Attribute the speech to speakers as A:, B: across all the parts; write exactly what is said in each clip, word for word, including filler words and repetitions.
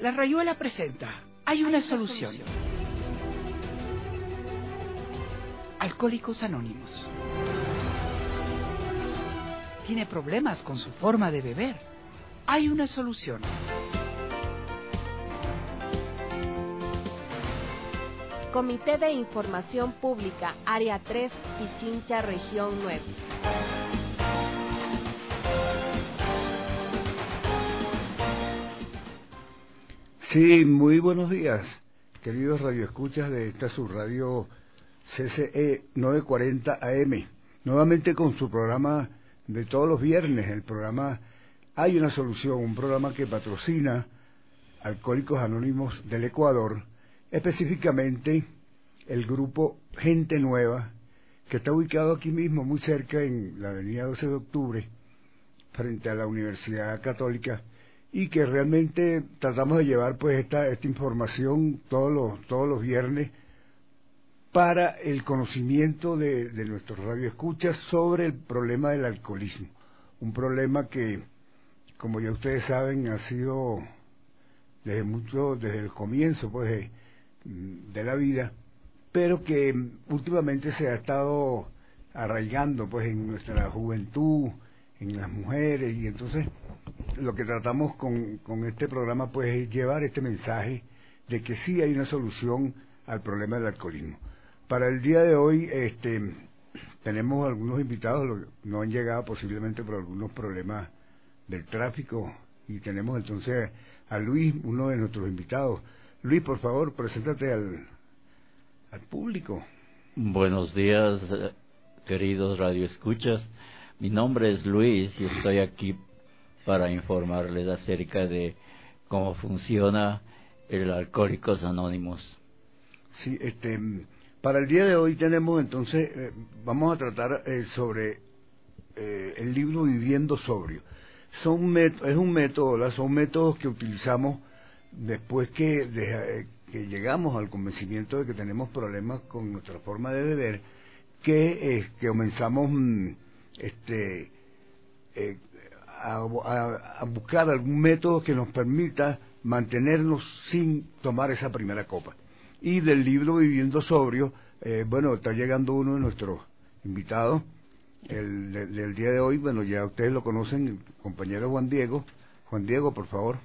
A: La Rayuela presenta Hay una solución. Alcohólicos Anónimos. Tiene problemas con su forma de beber. Hay una solución.
B: Comité de Información Pública, Área tres, Pichincha, Región nueve.
C: Sí, muy buenos días, queridos radioescuchas de esta subradio C C E novecientos cuarenta A M, nuevamente con su programa de todos los viernes, el programa Hay una Solución, un programa que patrocina Alcohólicos Anónimos del Ecuador, específicamente el grupo Gente Nueva, que está ubicado aquí mismo, muy cerca en la avenida doce de octubre, frente a la Universidad Católica, y que realmente tratamos de llevar pues esta, esta información todos los, todos los viernes para el conocimiento de, de nuestros radioescuchas sobre el problema del alcoholismo, un problema que, como ya ustedes saben, ha sido desde mucho, desde el comienzo pues de, de la vida, pero que últimamente se ha estado arraigando pues en nuestra juventud, en las mujeres, y entonces lo que tratamos con, con este programa pues es llevar este mensaje de que sí hay una solución al problema del alcoholismo. Para el día de hoy este tenemos algunos invitados, no han llegado posiblemente por algunos problemas del tráfico, y tenemos entonces a Luis, uno de nuestros invitados. Luis, por favor, preséntate al, al público.
D: Buenos días, queridos radioescuchas. Mi nombre es Luis y estoy aquí para informarles acerca de cómo funciona el Alcohólicos Anónimos.
C: Sí, este, para el día de hoy tenemos entonces, eh, vamos a tratar eh, sobre eh, el libro Viviendo Sobrio. Son met- es un método, ¿la? Son métodos que utilizamos después que, de, eh, que llegamos al convencimiento de que tenemos problemas con nuestra forma de beber, que, eh, que comenzamos mm, este, eh, a, a, a buscar algún método que nos permita mantenernos sin tomar esa primera copa. Y del libro Viviendo Sobrio, eh, bueno, está llegando uno de nuestros invitados, el del de, día de hoy. Bueno, ya ustedes lo conocen, el compañero Juan Diego. Juan Diego, por favor.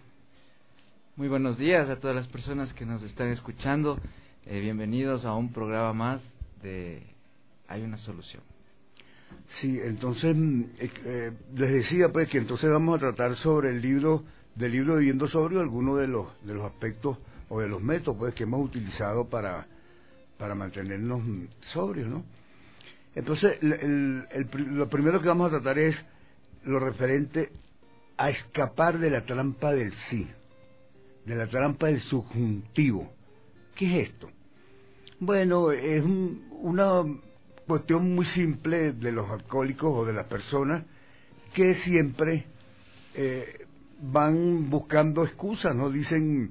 E: Muy buenos días a todas las personas que nos están escuchando. Eh, bienvenidos a un programa más de Hay una Solución.
C: Sí, entonces eh, eh, les decía pues que entonces vamos a tratar sobre el libro del libro Viviendo Sobrio, algunos de los de los aspectos o de los métodos pues que hemos utilizado para para mantenernos sobrios, ¿no? Entonces el, el, el, lo primero que vamos a tratar es lo referente a escapar de la trampa del sí, de la trampa del subjuntivo. ¿Qué es esto? Bueno, es un, una cuestión muy simple de los alcohólicos o de las personas que siempre eh, van buscando excusas, ¿no? Dicen,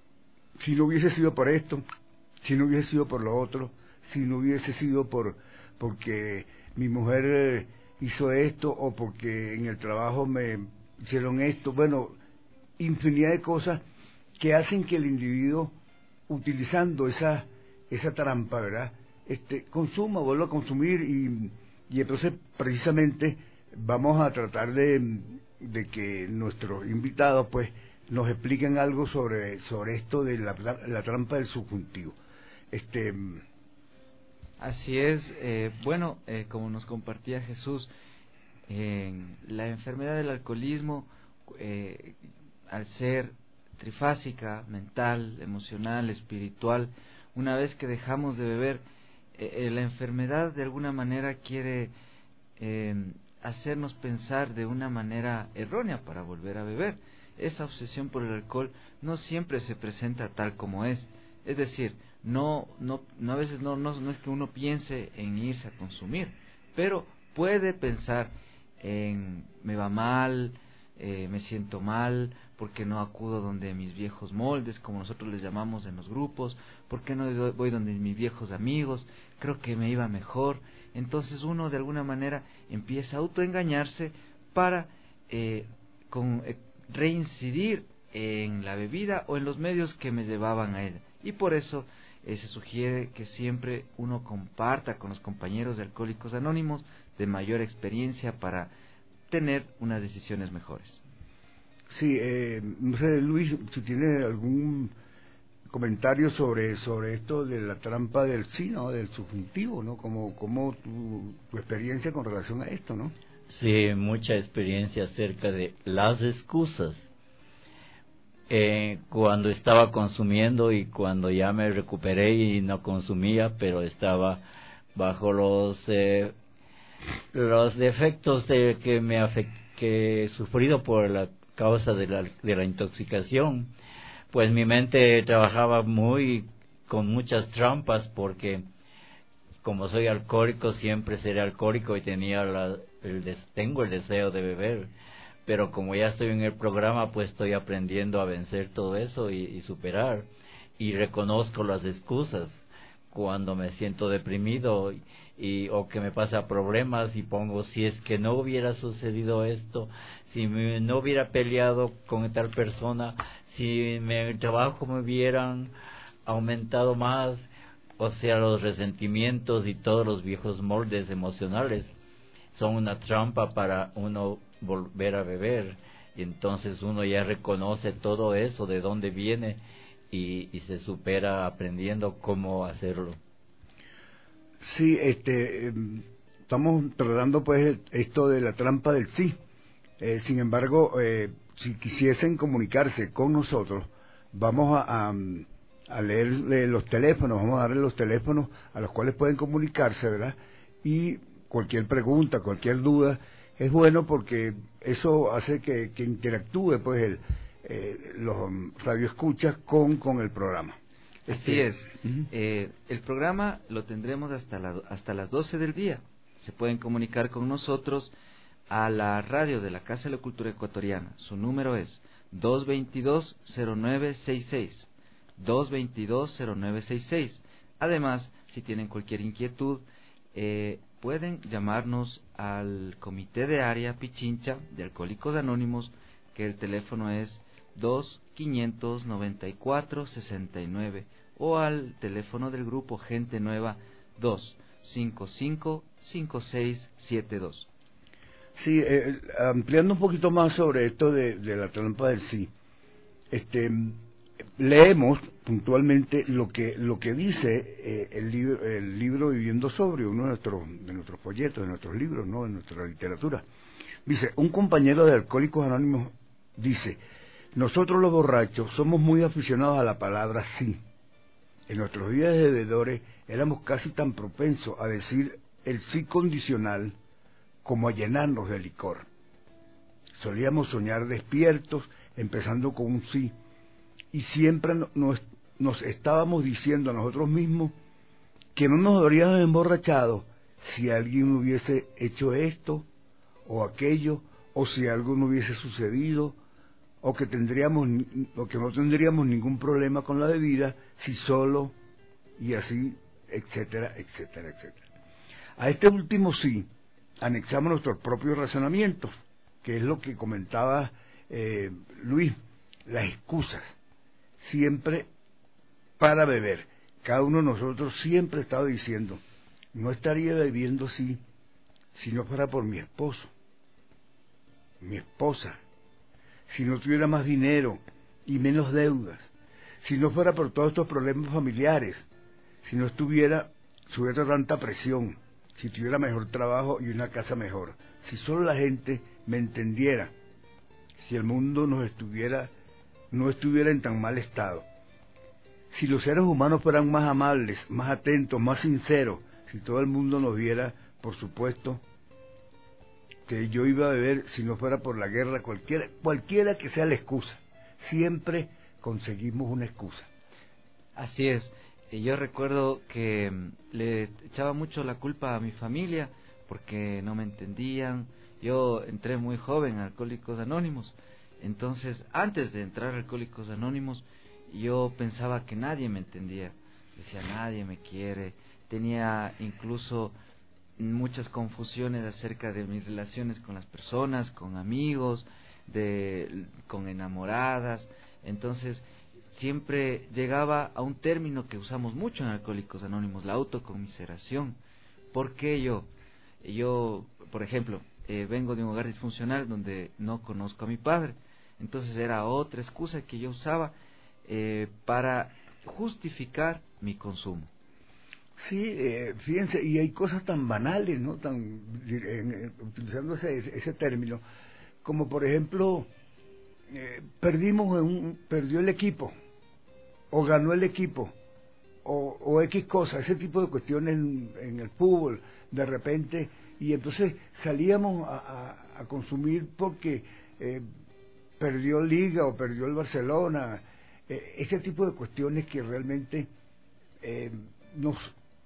C: si no hubiese sido por esto, si no hubiese sido por lo otro, si no hubiese sido por porque mi mujer eh, hizo esto, o porque en el trabajo me hicieron esto. Bueno, infinidad de cosas que hacen que el individuo, utilizando esa esa trampa, ¿verdad?, este consuma, vuelva a consumir, y, y entonces precisamente vamos a tratar de, de que nuestros invitados pues nos expliquen algo sobre sobre esto de la, la trampa del subjuntivo. Este
E: Así es. eh, bueno, eh, como nos compartía Jesús, eh, la enfermedad del alcoholismo, eh, al ser trifásica, mental, emocional, espiritual, una vez que dejamos de beber, eh, la enfermedad de alguna manera quiere eh, hacernos pensar de una manera errónea para volver a beber. Esa obsesión por el alcohol no siempre se presenta tal como es. Es decir, no, no, no a veces no, no, no es que uno piense en irse a consumir, pero puede pensar en me va mal, eh, me siento mal, porque no acudo donde mis viejos moldes, como nosotros les llamamos en los grupos, porque no voy donde mis viejos amigos, creo que me iba mejor. Entonces uno de alguna manera empieza a autoengañarse para eh, con, eh, reincidir en la bebida o en los medios que me llevaban a ella. Y por eso eh, se sugiere que siempre uno comparta con los compañeros de Alcohólicos Anónimos de mayor experiencia para tener unas decisiones mejores.
C: Sí, eh, no sé, Luis, si tiene algún comentario sobre sobre esto de la trampa del sí, ¿no? Del subjuntivo, ¿no? Como, como tu, tu experiencia con relación a esto, ¿no?
D: Sí, mucha experiencia acerca de las excusas. Eh, cuando estaba consumiendo y cuando ya me recuperé y no consumía, pero estaba bajo los eh, los defectos de que me afect, que he sufrido por la causa de la, de la intoxicación, pues mi mente trabajaba muy con muchas trampas, porque como soy alcohólico siempre seré alcohólico y tenía la, el des, tengo el deseo de beber, pero como ya estoy en el programa, pues estoy aprendiendo a vencer todo eso y, y superar, y reconozco las excusas cuando me siento deprimido y, y o que me pasa problemas, y pongo, si es que no hubiera sucedido esto, si me, no hubiera peleado con tal persona, si me, el trabajo me hubieran aumentado más, o sea, los resentimientos y todos los viejos moldes emocionales son una trampa para uno volver a beber, y entonces uno ya reconoce todo eso, de dónde viene, y, y se supera aprendiendo cómo hacerlo.
C: Sí, este, estamos tratando pues esto de la trampa del sí. Eh, sin embargo, eh, si quisiesen comunicarse con nosotros, vamos a, a, a leerle los teléfonos, vamos a darle los teléfonos a los cuales pueden comunicarse, ¿verdad? Y cualquier pregunta, cualquier duda, es bueno porque eso hace que, que interactúe pues el, eh, los radioescuchas con, con el programa.
E: Así
C: Este,
E: es.
C: uh-huh.
E: eh, el programa lo tendremos hasta, la, hasta las doce del día. Se pueden comunicar con nosotros a la radio de la Casa de la Cultura Ecuatoriana. Su número es dos veintidós cero nueve sesenta y seis. dos veintidós cero nueve sesenta y seis. Además, si tienen cualquier inquietud, eh, pueden llamarnos al Comité de Área Pichincha de Alcohólicos Anónimos, que el teléfono es dos quinientos noventa y cuatro sesenta y nueve, o al teléfono del grupo Gente Nueva dos cinco cinco cinco seis siete dos.
C: Sí, eh, ampliando un poquito más sobre esto de, de la trampa del sí, este, leemos puntualmente lo que lo que dice eh, el libro el libro Viviendo Sobrio, uno de nuestros de nuestros folletos, de nuestros libros, no, de nuestra literatura. Dice, un compañero de Alcohólicos Anónimos dice: nosotros los borrachos somos muy aficionados a la palabra sí. En nuestros días de bebedores éramos casi tan propensos a decir el sí condicional como a llenarnos de licor. Solíamos soñar despiertos, empezando con un sí, y siempre nos, nos estábamos diciendo a nosotros mismos que no nos habríamos emborrachado si alguien hubiese hecho esto o aquello, o si algo no hubiese sucedido, o que tendríamos o que no tendríamos ningún problema con la bebida si solo, y así, etcétera, etcétera, etcétera. A este último sí anexamos nuestros propios razonamientos, que es lo que comentaba eh, Luis, las excusas, siempre para beber. Cada uno de nosotros siempre estaba diciendo, no estaría bebiendo si, si no fuera por mi esposo, mi esposa, si no tuviera más dinero y menos deudas, si no fuera por todos estos problemas familiares, si no estuviera sujeta a tanta presión, si tuviera mejor trabajo y una casa mejor, si solo la gente me entendiera, si el mundo nos estuviera, no estuviera en tan mal estado, si los seres humanos fueran más amables, más atentos, más sinceros, si todo el mundo nos viera, por supuesto, que yo iba a beber si no fuera por la guerra, cualquiera, cualquiera que sea la excusa. Siempre conseguimos una excusa.
E: Así es. Yo recuerdo que le echaba mucho la culpa a mi familia porque no me entendían. Yo entré muy joven a Alcohólicos Anónimos. Entonces, antes de entrar a Alcohólicos Anónimos, yo pensaba que nadie me entendía. Decía, nadie me quiere. Tenía incluso muchas confusiones acerca de mis relaciones con las personas, con amigos, de, con enamoradas. Entonces siempre llegaba a un término que usamos mucho en Alcohólicos Anónimos, la autoconmiseración. ¿Por qué yo? Yo, por ejemplo, eh, vengo de un hogar disfuncional donde no conozco a mi padre. Entonces era otra excusa que yo usaba eh, para justificar mi consumo.
C: Sí, eh, fíjense, y hay cosas tan banales, ¿no? Tan, eh, utilizando ese, ese término, como por ejemplo, eh, perdimos, un, perdió el equipo, o ganó el equipo, o, o X cosa, ese tipo de cuestiones en, en el fútbol, de repente, y entonces salíamos a, a, a consumir porque eh, perdió Liga o perdió el Barcelona, eh, este tipo de cuestiones que realmente eh, nos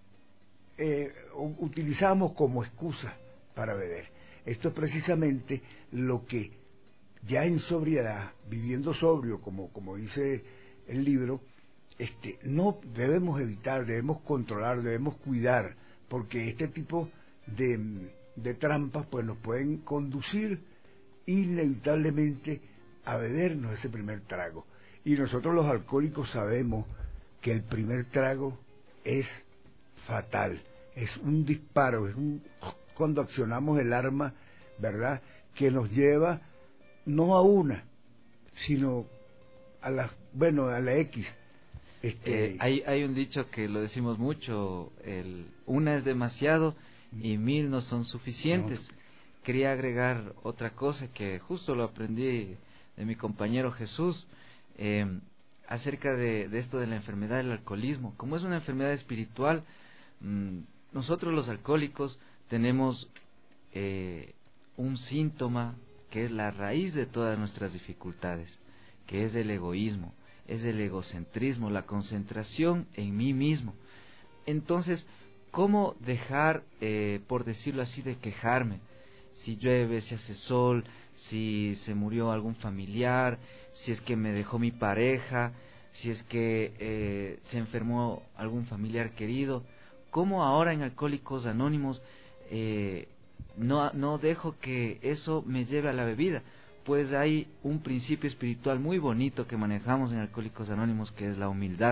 C: eh, utilizamos como excusa para beber. Esto es precisamente lo que ya en sobriedad, viviendo sobrio, como, como dice el libro, este, no debemos evitar, debemos controlar, debemos cuidar, porque este tipo de, de trampas pues nos pueden conducir inevitablemente a bebernos ese primer trago. Y nosotros los alcohólicos sabemos que el primer trago es fatal, es un disparo, es un, cuando accionamos el arma, ¿verdad?, que nos lleva no a una, sino a la, bueno, a la X. Este...
E: Eh, hay, hay un dicho que lo decimos mucho, el una es demasiado y mil no son suficientes. No. Quería agregar otra cosa que justo lo aprendí de mi compañero Jesús, eh, acerca de, de esto de la enfermedad del alcoholismo. Como es una enfermedad espiritual, mmm, nosotros los alcohólicos tenemos eh, un síntoma que es la raíz de todas nuestras dificultades, que es el egoísmo, es el egocentrismo, la concentración en mí mismo. Entonces, ¿cómo dejar, eh, por decirlo así, de quejarme? Si llueve, si hace sol, si se murió algún familiar, si es que me dejó mi pareja, si es que eh, se enfermó algún familiar querido. ¿Cómo ahora en Alcohólicos Anónimos eh, no, no dejo que eso me lleve a la bebida? Pues hay un principio espiritual muy bonito que manejamos en Alcohólicos Anónimos, que es la humildad.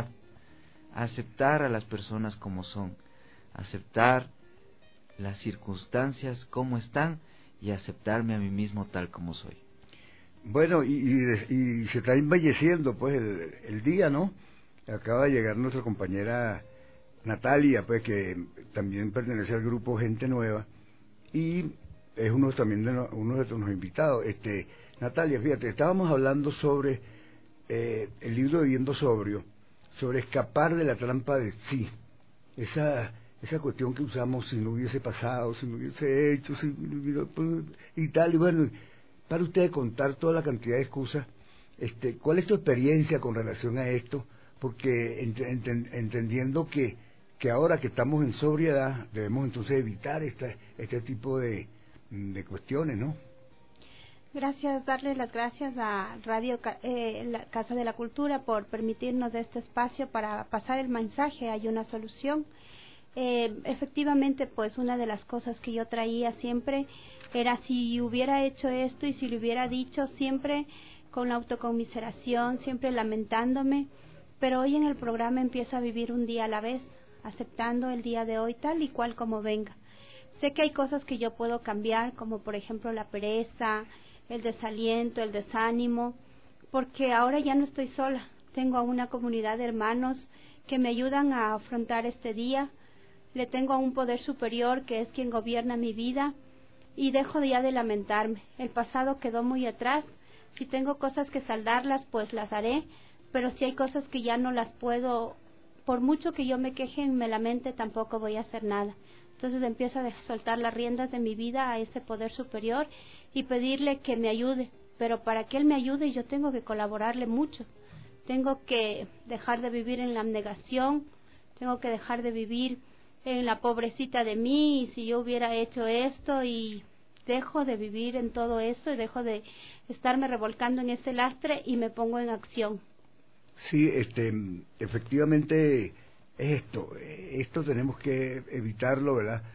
E: Aceptar a las personas como son, aceptar las circunstancias como están y aceptarme a mí mismo tal como soy.
C: Bueno, y, y, y se está embelleciendo pues el, el día, ¿no? Acaba de llegar nuestra compañera Natalia, pues que también pertenece al grupo Gente Nueva y es uno también de no, uno de nuestros invitados. Este, Natalia, fíjate, estábamos hablando sobre eh, el libro Viviendo Sobrio, sobre escapar de la trampa de sí, esa esa cuestión que usamos, si no hubiese pasado, si no hubiese hecho, si, y tal, y bueno, para usted contar toda la cantidad de excusas, este, ¿cuál es tu experiencia con relación a esto? Porque ent, ent, entendiendo que, que ahora que estamos en sobriedad, debemos entonces evitar esta, este tipo de, de cuestiones, ¿no?
F: Gracias, darle las gracias a Radio eh, la Casa de la Cultura por permitirnos este espacio para pasar el mensaje. Hay una solución. Eh, efectivamente, pues una de las cosas que yo traía siempre era si hubiera hecho esto y si lo hubiera dicho, siempre con la autoconmiseración, siempre lamentándome, pero hoy en el programa empiezo a vivir un día a la vez, aceptando el día de hoy tal y cual como venga. Sé que hay cosas que yo puedo cambiar, como por ejemplo la pereza, el desaliento, el desánimo, porque ahora ya no estoy sola, tengo a una comunidad de hermanos que me ayudan a afrontar este día. Le tengo a un poder superior que es quien gobierna mi vida y dejo ya de lamentarme. El pasado quedó muy atrás. Si tengo cosas que saldarlas, pues las haré, pero si hay cosas que ya no las puedo, por mucho que yo me queje y me lamente, tampoco voy a hacer nada. Entonces empiezo a soltar las riendas de mi vida a ese poder superior y pedirle que me ayude. Pero para que él me ayude yo tengo que colaborarle mucho. Tengo que dejar de vivir en la abnegación, tengo que dejar de vivir en la pobrecita de mí, y si yo hubiera hecho esto, y dejo de vivir en todo eso y dejo de estarme revolcando en ese lastre y me pongo en acción.
C: Sí, este, efectivamente es esto, esto tenemos que evitarlo, ¿verdad?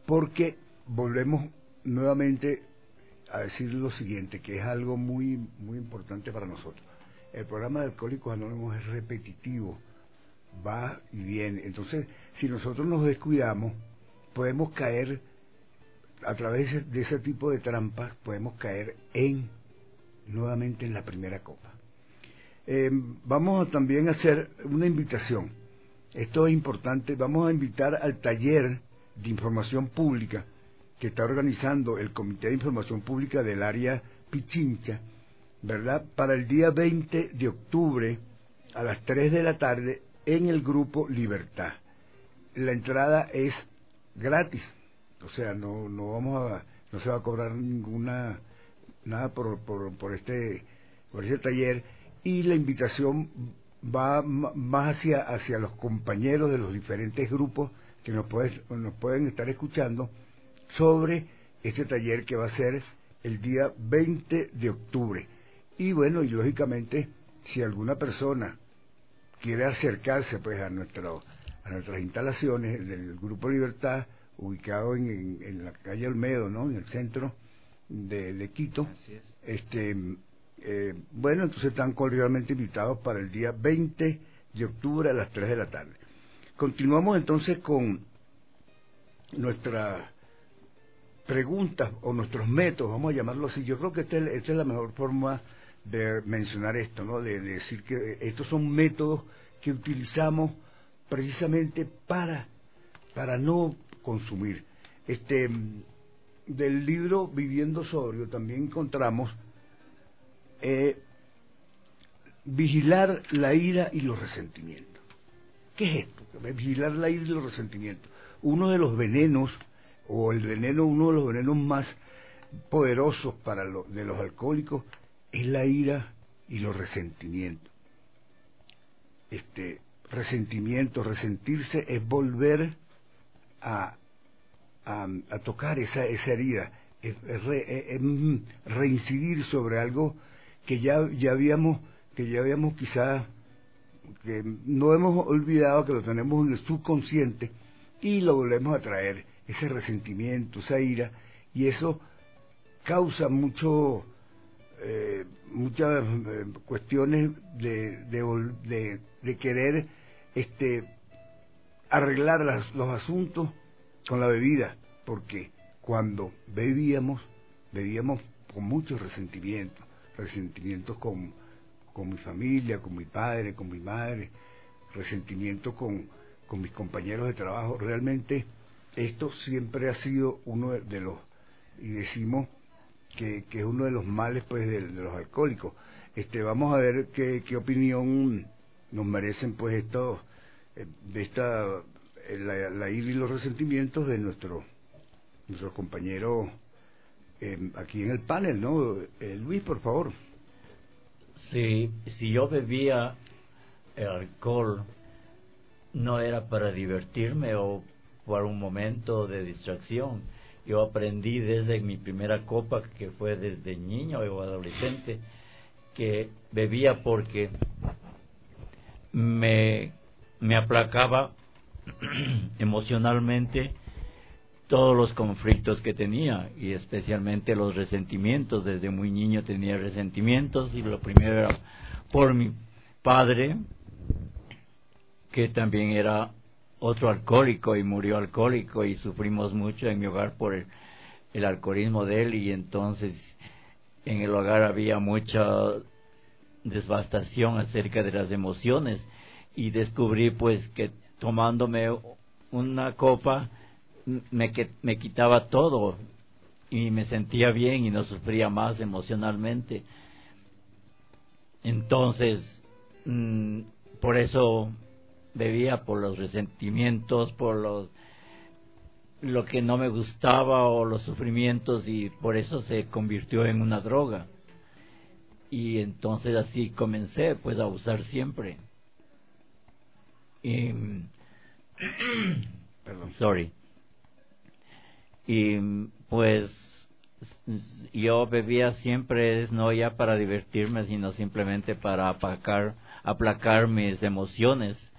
C: porque volvemos nuevamente a decir lo siguiente, que es algo muy, muy importante para nosotros. El programa de Alcohólicos Anónimos es repetitivo, va y viene. Entonces, si nosotros nos descuidamos, podemos caer, a través de ese tipo de trampas, podemos caer en, nuevamente en la primera copa. Eh, vamos a también a hacer una invitación. Esto es importante. Vamos a invitar al taller de información pública que está organizando el Comité de Información Pública del área Pichincha, ¿verdad? Para el día veinte de octubre a las tres de la tarde en el Grupo Libertad. La entrada es gratis, o sea, no no vamos a no se va a cobrar ninguna nada por por, por este por este taller, y la invitación va más hacia hacia los compañeros de los diferentes grupos que nos pueden nos pueden estar escuchando sobre este taller que va a ser el día veinte de octubre. Y bueno, y lógicamente, si alguna persona quiere acercarse pues a nuestro a nuestras instalaciones del Grupo Libertad, ubicado en, en, en la calle Olmedo, ¿no?, en el centro de, de Quito.
E: Así es.
C: Este, eh, bueno, entonces están cordialmente invitados para el día veinte de octubre a las tres de la tarde. Continuamos entonces con nuestras preguntas o nuestros métodos, vamos a llamarlo así. Yo creo que esta es, esta es la mejor forma de mencionar esto, ¿no?, de, de decir que estos son métodos que utilizamos precisamente para para no consumir. Este, del libro Viviendo Sobrio también encontramos eh, vigilar la ira y los resentimientos. ¿Qué es esto? Vigilar la ira y los resentimientos. Uno de los venenos, o el veneno, uno de los venenos más poderosos para lo, de los alcohólicos, es la ira y los resentimientos. Este, resentimiento, resentirse es volver a, a, a tocar esa, esa herida, es, es, re, es reincidir sobre algo que ya, ya habíamos, que ya habíamos quizás, que no hemos olvidado, que lo tenemos en el subconsciente, y lo volvemos a traer, ese resentimiento, esa ira, y eso causa mucho eh, muchas eh, cuestiones de, de, de, de querer este arreglar las, los asuntos con la bebida, porque cuando bebíamos, bebíamos con muchos resentimientos, resentimientos con, con mi familia, con mi padre, con mi madre, resentimientos con, con mis compañeros de trabajo. Realmente esto siempre ha sido uno de los, y decimos que, que es uno de los males pues de, de los alcohólicos. Este, vamos a ver qué, qué opinión nos merecen pues estos, de esta, la, la ira y los resentimientos de nuestro, nuestros compañeros eh, aquí en el panel, ¿no? Eh, Luis, por favor.
D: Sí, si yo bebía el alcohol, no era para divertirme o por un momento de distracción. Yo aprendí desde mi primera copa, que fue desde niño o adolescente, que bebía porque me, me aplacaba emocionalmente todos los conflictos que tenía, y especialmente los resentimientos. Desde muy niño tenía resentimientos, y lo primero era por mi padre, que también era otro alcohólico y murió alcohólico, y sufrimos mucho en mi hogar por el, el alcoholismo de él, y entonces en el hogar había mucha devastación acerca de las emociones, y descubrí pues que tomándome una copa me, que, me quitaba todo y me sentía bien y no sufría más emocionalmente. Entonces mmm, por eso bebía, por los resentimientos, por los lo que no me gustaba o los sufrimientos, y por eso se convirtió en una droga. Y entonces así comencé pues a usar siempre. Y perdón, sorry. Y pues yo bebía siempre, no ya para divertirme, sino simplemente para aplacar, aplacar mis emociones.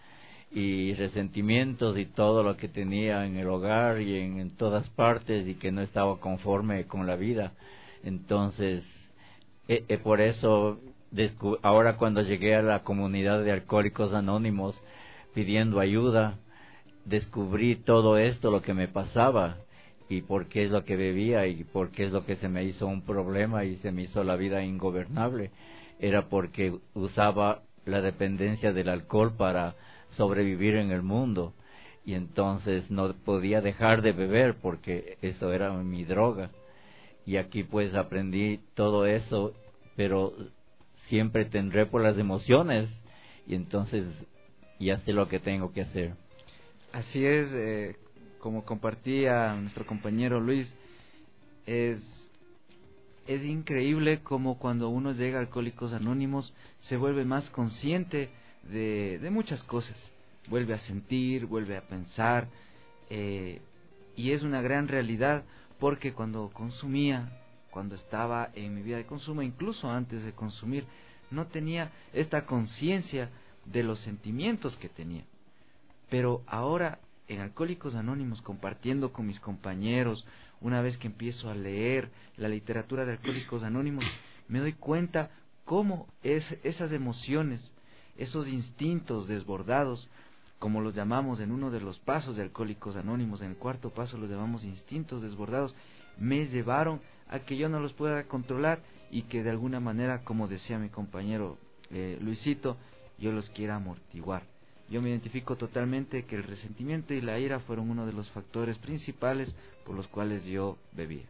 D: y resentimientos y todo lo que tenía en el hogar y en, en todas partes, y que no estaba conforme con la vida. Entonces, eh, eh, por eso, ahora cuando llegué a la comunidad de Alcohólicos Anónimos pidiendo ayuda, descubrí todo esto, lo que me pasaba, y por qué es lo que bebía, y por qué es lo que se me hizo un problema y se me hizo la vida ingobernable. Era porque usaba la dependencia del alcohol para sobrevivir en el mundo, y entonces no podía dejar de beber porque eso era mi droga. Y aquí pues aprendí todo eso, pero siempre tendré por las emociones, y entonces ya sé lo que tengo que hacer.
E: Así es, eh, como compartía nuestro compañero Luis, es, es increíble como cuando uno llega a Alcohólicos Anónimos se vuelve más consciente de, de muchas cosas, vuelve a sentir, vuelve a pensar, eh, y es una gran realidad, porque cuando consumía, cuando estaba en mi vida de consumo, incluso antes de consumir, no tenía esta conciencia de los sentimientos que tenía. Pero ahora, en Alcohólicos Anónimos, compartiendo con mis compañeros, una vez que empiezo a leer la literatura de Alcohólicos Anónimos, me doy cuenta cómo es, esas emociones, esos instintos desbordados, como los llamamos en uno de los pasos de Alcohólicos Anónimos, en el cuarto paso los llamamos instintos desbordados, me llevaron a que yo no los pueda controlar, y que de alguna manera, como decía mi compañero eh, Luisito, yo los quiera amortiguar. Yo me identifico totalmente que el resentimiento y la ira fueron uno de los factores principales por los cuales yo bebía.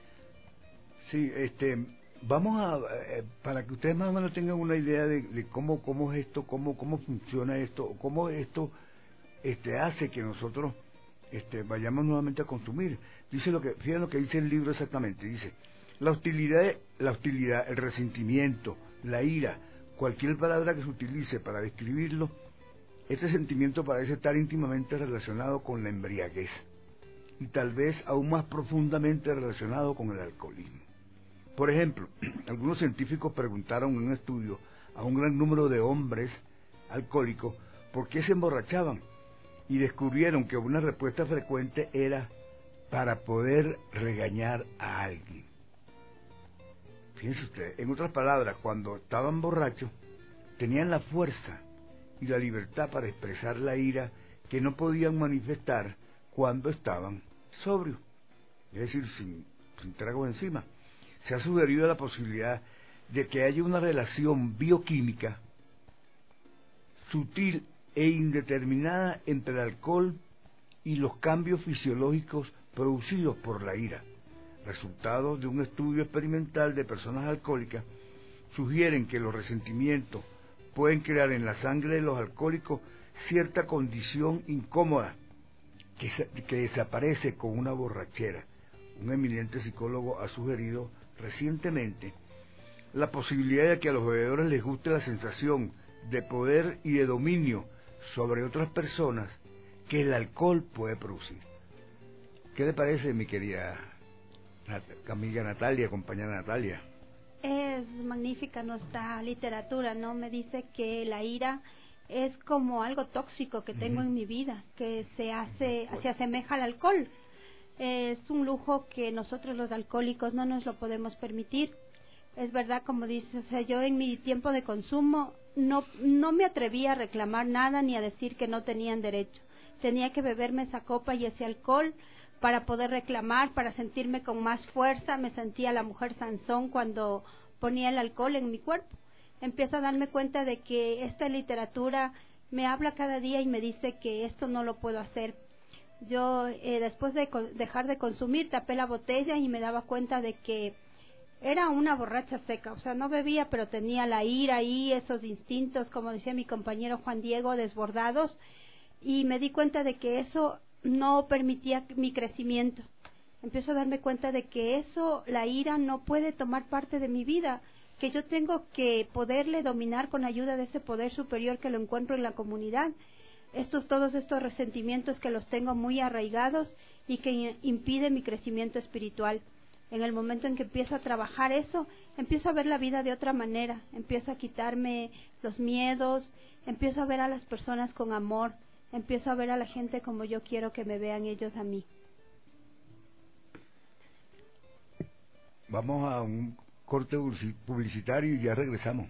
C: Sí, este, vamos a, eh, para que ustedes más o menos tengan una idea de, de cómo, cómo es esto, cómo, cómo funciona esto, cómo esto este, hace que nosotros este, vayamos nuevamente a consumir. Dice lo que, fíjense lo que dice el libro exactamente, dice, la hostilidad, la hostilidad, el resentimiento, la ira, cualquier palabra que se utilice para describirlo, ese sentimiento parece estar íntimamente relacionado con la embriaguez, y tal vez aún más profundamente relacionado con el alcoholismo. Por ejemplo, algunos científicos preguntaron en un estudio a un gran número de hombres alcohólicos por qué se emborrachaban, y descubrieron que una respuesta frecuente era para poder regañar a alguien. Fíjense ustedes, en otras palabras, cuando estaban borrachos, tenían la fuerza y la libertad para expresar la ira que no podían manifestar cuando estaban sobrios, es decir, sin, sin trago encima. Se ha sugerido la posibilidad de que haya una relación bioquímica sutil e indeterminada entre el alcohol y los cambios fisiológicos producidos por la ira. Resultados de un estudio experimental de personas alcohólicas sugieren que los resentimientos pueden crear en la sangre de los alcohólicos cierta condición incómoda que, se, que desaparece con una borrachera. Un eminente psicólogo ha sugerido recientemente la posibilidad de que a los bebedores les guste la sensación de poder y de dominio sobre otras personas que el alcohol puede producir. ¿Qué le parece, mi querida amiga Natalia, compañera Natalia?
F: Es magnífica nuestra literatura, ¿no? Me dice que la ira es como algo tóxico que tengo uh-huh. en mi vida, que se hace, se asemeja al alcohol. Es un lujo que nosotros los alcohólicos no nos lo podemos permitir. Es verdad, como dice, o sea, yo en mi tiempo de consumo no, no me atrevía a reclamar nada ni a decir que no tenían derecho. Tenía que beberme esa copa y ese alcohol para poder reclamar, para sentirme con más fuerza. Me sentía la mujer Sansón cuando ponía el alcohol en mi cuerpo. Empiezo a darme cuenta de que esta literatura me habla cada día y me dice que esto no lo puedo hacer. Yo eh, después de co- dejar de consumir tapé la botella y me daba cuenta de que era una borracha seca, o sea, no bebía, pero tenía la ira y esos instintos, como decía mi compañero Juan Diego, desbordados, y me di cuenta de que eso no permitía mi crecimiento. Empiezo a darme cuenta de que eso, la ira, no puede tomar parte de mi vida, que yo tengo que poderle dominar con ayuda de ese poder superior que lo encuentro en la comunidad. Estos, todos estos resentimientos que los tengo muy arraigados y que impiden mi crecimiento espiritual. En el momento en que empiezo a trabajar eso, empiezo a ver la vida de otra manera, empiezo a quitarme los miedos, empiezo a ver a las personas con amor, empiezo a ver a la gente como yo quiero que me vean ellos a mí.
C: Vamos a un corte publicitario y ya regresamos.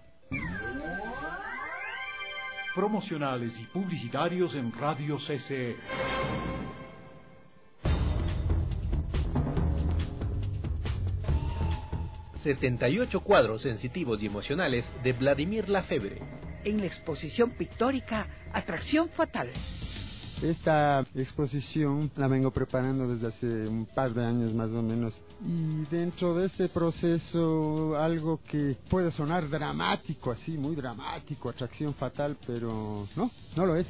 G: Promocionales y publicitarios en Radio C C E.
H: setenta y ocho cuadros sensitivos y emocionales de Vladimir Lafebre.
A: En la exposición pictórica Atracción Fatal.
I: Esta exposición la vengo preparando desde hace un par de años más o menos, y dentro de ese proceso algo que puede sonar dramático, así muy dramático, Atracción Fatal, pero no, no lo es.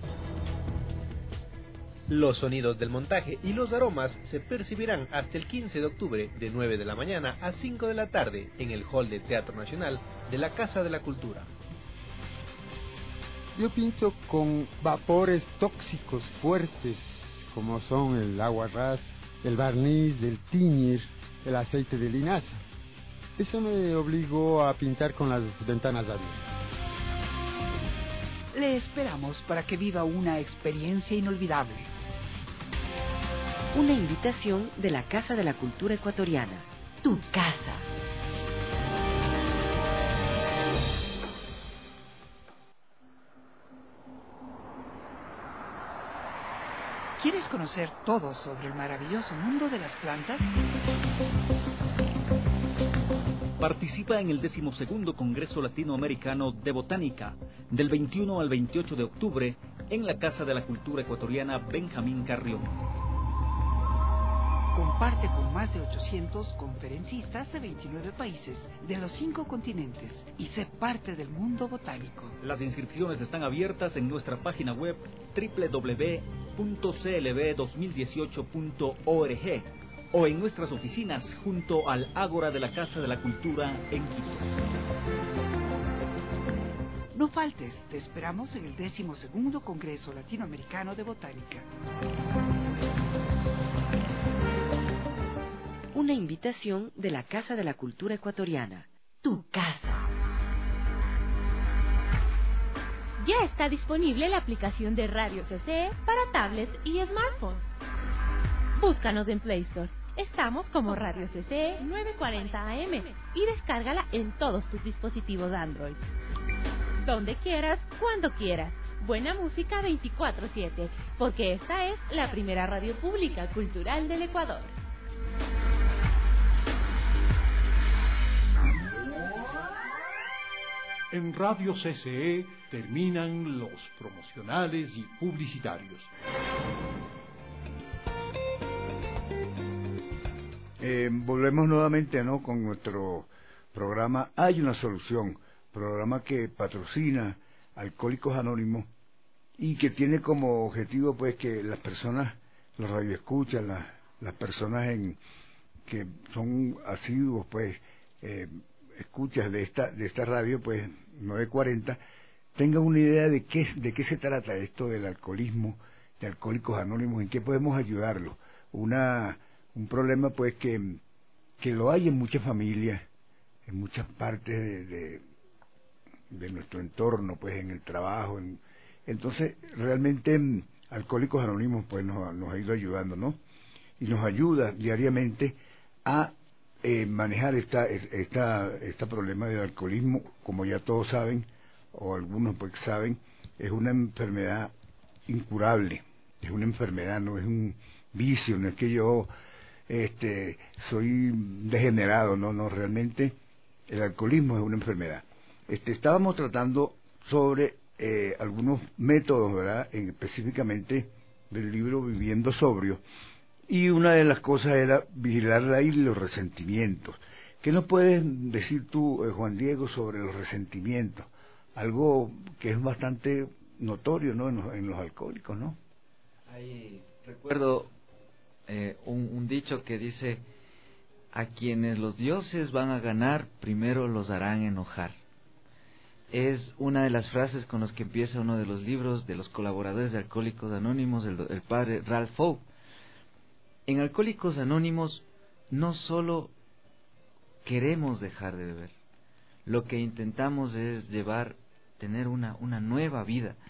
H: Los sonidos del montaje y los aromas se percibirán hasta el quince de octubre de nueve de la mañana a cinco de la tarde en el Hall del Teatro Nacional de la Casa de la Cultura.
I: Yo pinto con vapores tóxicos fuertes, como son el agua ras, el barniz, el tiñir, el aceite de linaza. Eso me obligó a pintar con las ventanas abiertas.
A: Le esperamos para que viva una experiencia inolvidable.
J: Una invitación de la Casa de la Cultura Ecuatoriana. Tu casa.
A: ¿Quieres conocer todo sobre el maravilloso mundo de las plantas?
K: Participa en el decimosegundo Congreso Latinoamericano de Botánica, del veintiuno al veintiocho de octubre, en la Casa de la Cultura Ecuatoriana Benjamín Carrión.
A: Comparte con más de ochocientos conferencistas de veintinueve países de los cinco continentes y sé parte del mundo botánico.
K: Las inscripciones están abiertas en nuestra página web doble u doble u doble u punto c l b dos mil dieciocho punto org o en nuestras oficinas junto al Ágora de la Casa de la Cultura en Quito.
A: No faltes, te esperamos en el decimosegundo Congreso Latinoamericano de Botánica.
J: Una invitación de la Casa de la Cultura Ecuatoriana. Tu casa.
B: Ya está disponible la aplicación de Radio C C E para tablets y smartphones. Búscanos en Play Store. Estamos como Radio C C E novecientos cuarenta A M y descárgala en todos tus dispositivos Android. Donde quieras, cuando quieras. Buena música veinticuatro siete, porque esta es la primera radio pública cultural del Ecuador.
G: En Radio C C E terminan los promocionales y publicitarios.
C: Eh, volvemos nuevamente, ¿no?, con nuestro programa Hay una Solución, programa que patrocina Alcohólicos Anónimos y que tiene como objetivo, pues, que las personas, los radioescuchas, las, las personas en, que son asiduos, pues, eh, escuchas de esta de esta radio, pues, nueve cuarenta, tengan una idea de qué de qué se trata esto del alcoholismo, de Alcohólicos Anónimos, en qué podemos ayudarlos. Una un problema, pues, que que lo hay en muchas familias, en muchas partes de, de, de nuestro entorno, pues, en el trabajo. En, entonces, realmente, Alcohólicos Anónimos, pues, nos, nos ha ido ayudando, ¿no? Y nos ayuda diariamente a Eh, manejar esta, esta, este problema del alcoholismo. Como ya todos saben, o algunos pues saben, es una enfermedad incurable, es una enfermedad, no es un vicio, no es que yo este, soy degenerado, no, no, realmente el alcoholismo es una enfermedad. Este, estábamos tratando sobre eh, algunos métodos, ¿verdad?, en, específicamente del libro Viviendo Sobrio. Y una de las cosas era vigilar ahí los resentimientos. ¿Qué nos puedes decir tú, eh, Juan Diego, sobre los resentimientos? Algo que es bastante notorio, ¿no?, en los, en los alcohólicos, ¿no?
E: Ahí recuerdo eh, un, un dicho que dice: a quienes los dioses van a ganar, primero los harán enojar. Es una de las frases con las que empieza uno de los libros de los colaboradores de Alcohólicos Anónimos, el, el padre Ralph Fow. En Alcohólicos Anónimos no solo queremos dejar de beber, lo que intentamos es llevar, tener una, una nueva vida.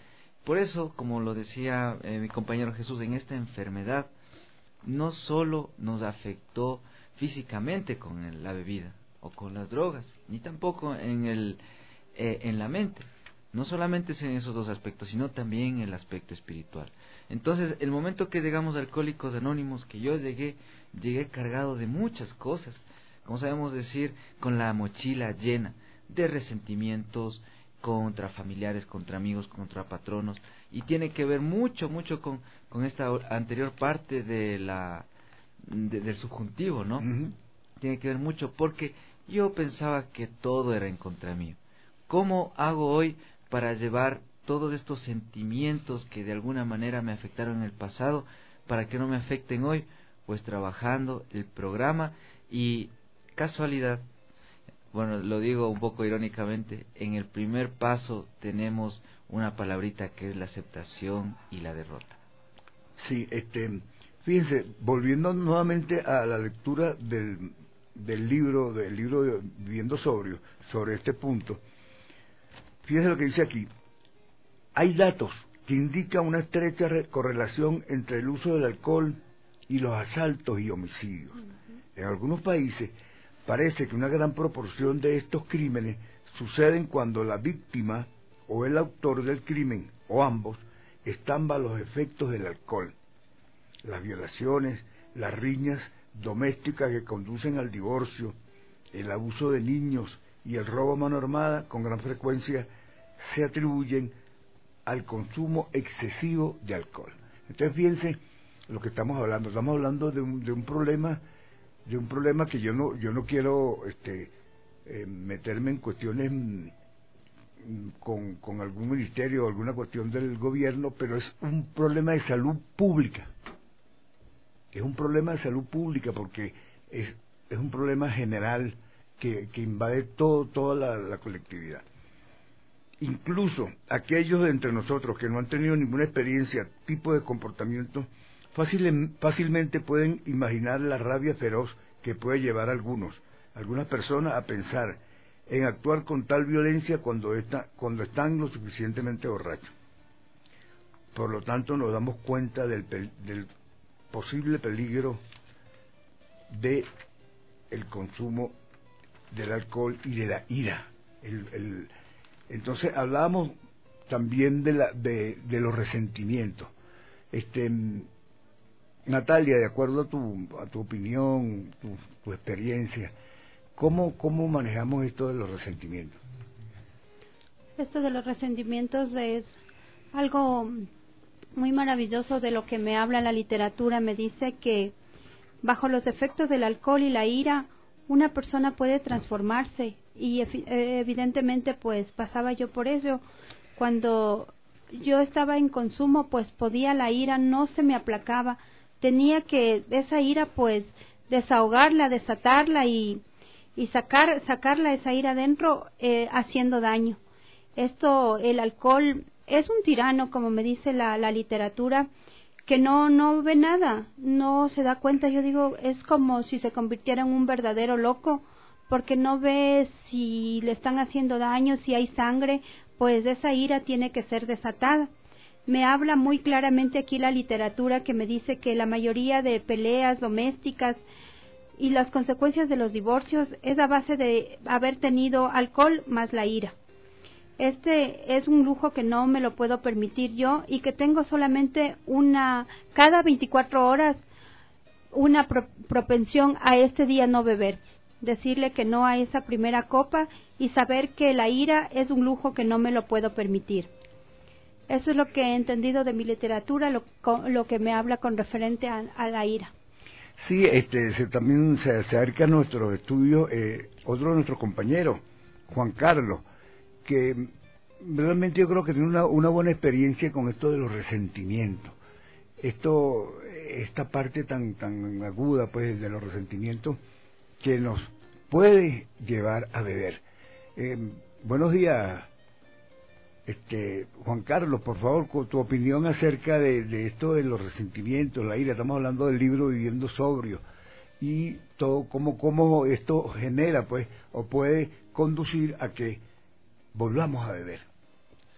E: Por eso, como lo decía eh, mi compañero Jesús, en esta enfermedad no solo nos afectó físicamente con el, la bebida o con las drogas, ni tampoco en el eh, en la mente. No solamente es en esos dos aspectos, sino también en el aspecto espiritual. Entonces, el momento que llegamos a Alcohólicos Anónimos, que yo llegué, llegué cargado de muchas cosas, como sabemos decir, con la mochila llena de resentimientos contra familiares, contra amigos, contra patronos, y tiene que ver mucho, mucho con, con esta anterior parte de la de, del subjuntivo, ¿no? Uh-huh. Tiene que ver mucho porque yo pensaba que todo era en contra mío. ¿Cómo hago hoy para llevar todos estos sentimientos que de alguna manera me afectaron en el pasado para que no me afecten hoy? Pues trabajando el programa y casualidad, bueno, lo digo un poco irónicamente, en el primer paso tenemos una palabrita que es la aceptación y la derrota.
C: Sí, este, fíjense, volviendo nuevamente a la lectura del, del libro, del libro de Viviendo Sobrio, sobre este punto, fíjense lo que dice aquí. Hay datos que indican una estrecha correlación entre el uso del alcohol y los asaltos y homicidios. Uh-huh. En algunos países parece que una gran proporción de estos crímenes suceden cuando la víctima o el autor del crimen, o ambos, están bajo los efectos del alcohol. Las violaciones, las riñas domésticas que conducen al divorcio, el abuso de niños y el robo a mano armada con gran frecuencia se atribuyen al consumo excesivo de alcohol. Entonces fíjense lo que estamos hablando, estamos hablando de un, de un problema de un problema que yo no yo no quiero este eh, meterme en cuestiones mm, con, con algún ministerio o alguna cuestión del gobierno, pero es un problema de salud pública. Es un problema de salud pública porque es, es un problema general que, que invade todo, toda la, la colectividad. Incluso aquellos de entre nosotros que no han tenido ninguna experiencia, tipo de comportamiento, fácil, fácilmente pueden imaginar la rabia feroz que puede llevar a algunos, algunas personas a pensar en actuar con tal violencia cuando, está, cuando están lo suficientemente borrachos. Por lo tanto, nos damos cuenta del, del posible peligro de el consumo del alcohol y de la ira. El, el, entonces hablábamos también de, la, de, de los resentimientos. Este, Natalia, de acuerdo a tu, a tu opinión, tu, tu experiencia, ¿cómo, ¿cómo manejamos esto de los resentimientos?
F: Esto de los resentimientos es algo muy maravilloso de lo que me habla la literatura. Me dice que bajo los efectos del alcohol y la ira, una persona puede transformarse y evidentemente pues pasaba yo por eso. Cuando yo estaba en consumo, pues podía la ira, no se me aplacaba, tenía que esa ira pues desahogarla, desatarla y, y sacar sacarla esa ira adentro eh, haciendo daño. Esto, el alcohol es un tirano, como me dice la, la literatura, que no no ve nada, no se da cuenta. Yo digo, es como si se convirtiera en un verdadero loco, porque no ve si le están haciendo daño, si hay sangre, pues esa ira tiene que ser desatada. Me habla muy claramente aquí la literatura que me dice que la mayoría de peleas domésticas y las consecuencias de los divorcios es a base de haber tenido alcohol más la ira. Este es un lujo que no me lo puedo permitir yo y que tengo solamente una, cada veinticuatro horas, una pro, propensión a este día no beber. Decirle que no a esa primera copa y saber que la ira es un lujo que no me lo puedo permitir. Eso es lo que he entendido de mi literatura, lo, lo que me habla con referente a, a la ira.
C: Sí, este, se, también se acerca a nuestros estudios eh, otro de nuestros compañeros, Juan Carlos, que realmente yo creo que tiene una, una buena experiencia con esto de los resentimientos. Esto, esta parte tan, tan aguda pues de los resentimientos que nos puede llevar a beber. Eh, buenos días, este, Juan Carlos, por favor, con tu opinión acerca de, de esto de los resentimientos, la ira. Estamos hablando del libro Viviendo Sobrio y todo cómo, cómo esto genera pues o puede conducir a que volvamos a beber.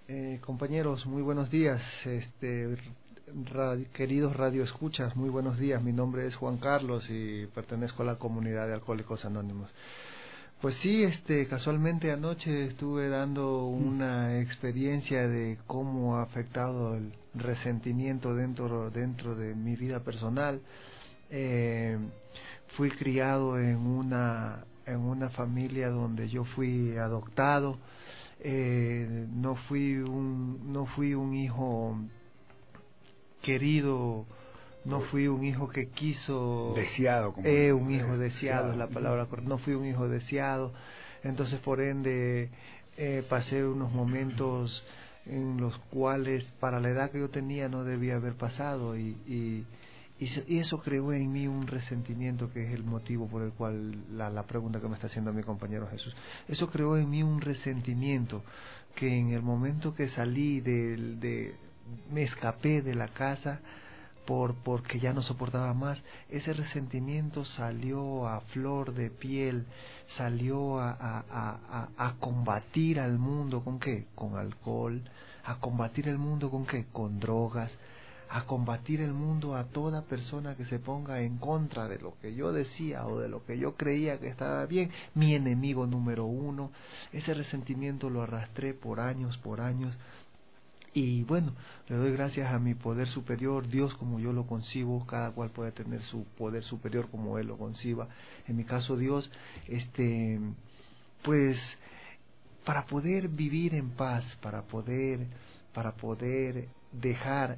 L: Eh, compañeros, muy buenos días. Este, radio, queridos radioescuchas, muy buenos días. Mi nombre es Juan Carlos y pertenezco a la comunidad de Alcohólicos Anónimos. Pues sí, este, casualmente anoche estuve dando una experiencia de cómo ha afectado el resentimiento dentro dentro de mi vida personal. Eh, fui criado en una en una familia donde yo fui adoptado. Eh, no fui un no fui un hijo querido, no fui un hijo que quiso
C: deseado, como
L: eh, un hijo
C: eh,
L: deseado, deseado es la palabra correcta. No fui un hijo deseado, entonces por ende eh, pasé unos momentos en los cuales para la edad que yo tenía no debía haber pasado y, y Y eso creó en mí un resentimiento, que es el motivo por el cual la, la pregunta que me está haciendo mi compañero Jesús. Eso creó en mí un resentimiento que en el momento que salí de, de me escapé de la casa por porque ya no soportaba más, ese resentimiento salió a flor de piel, salió a, a, a, a combatir al mundo. ¿Con qué? Con alcohol. A combatir el mundo ¿con qué? Con drogas. A combatir el mundo a toda persona que se ponga en contra de lo que yo decía o de lo que yo creía que estaba bien, mi enemigo número uno. Ese resentimiento lo arrastré por años, por años, y bueno, le doy gracias a mi poder superior, Dios como yo lo concibo. Cada cual puede tener su poder superior como él lo conciba. En mi caso Dios, este, pues, para poder vivir en paz, para poder, para poder dejar